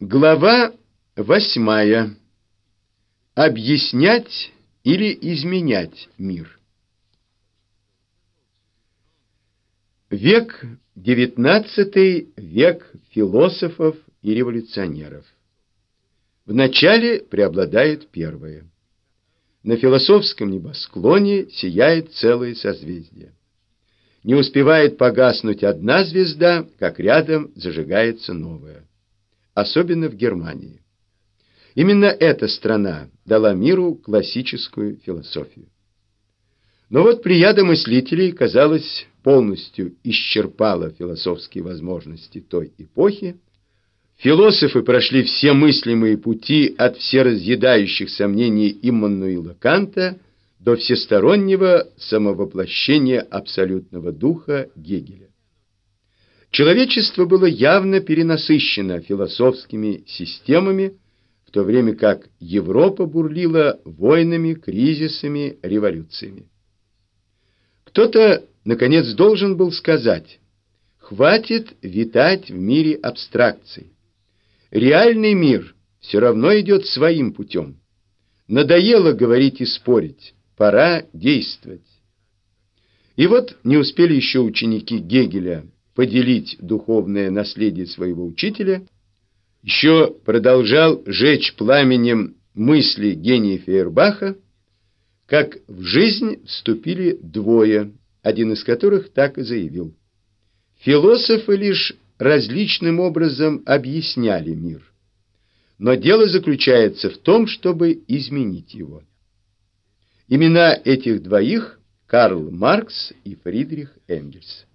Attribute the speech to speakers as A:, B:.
A: Глава 8. Объяснять или изменять мир. Век XIX – век философов и революционеров. В начале преобладает первое. На философском небосклоне сияет целое созвездие. Не успевает погаснуть одна звезда, как рядом зажигается новая. Особенно в Германии. Именно эта страна дала миру классическую философию. Но вот плеяда мыслителей, казалось, полностью исчерпала философские возможности той эпохи. Философы прошли все мыслимые пути от всеразъедающих сомнений Иммануила Канта до всестороннего самовоплощения абсолютного духа Гегеля. Человечество было явно перенасыщено философскими системами, в то время как Европа бурлила войнами, кризисами, революциями. Кто-то, наконец, должен был сказать: хватит витать в мире абстракций. Реальный мир все равно идет своим путем. Надоело говорить и спорить, пора действовать. И вот не успели еще ученики Гегеля поделить духовное наследие своего учителя, еще продолжал жечь пламенем мысли гения Фейербаха, как в жизнь вступили двое, один из которых так и заявил: философы лишь различным образом объясняли мир, но дело заключается в том, чтобы изменить его. Имена этих двоих — Карл Маркс и Фридрих Энгельс.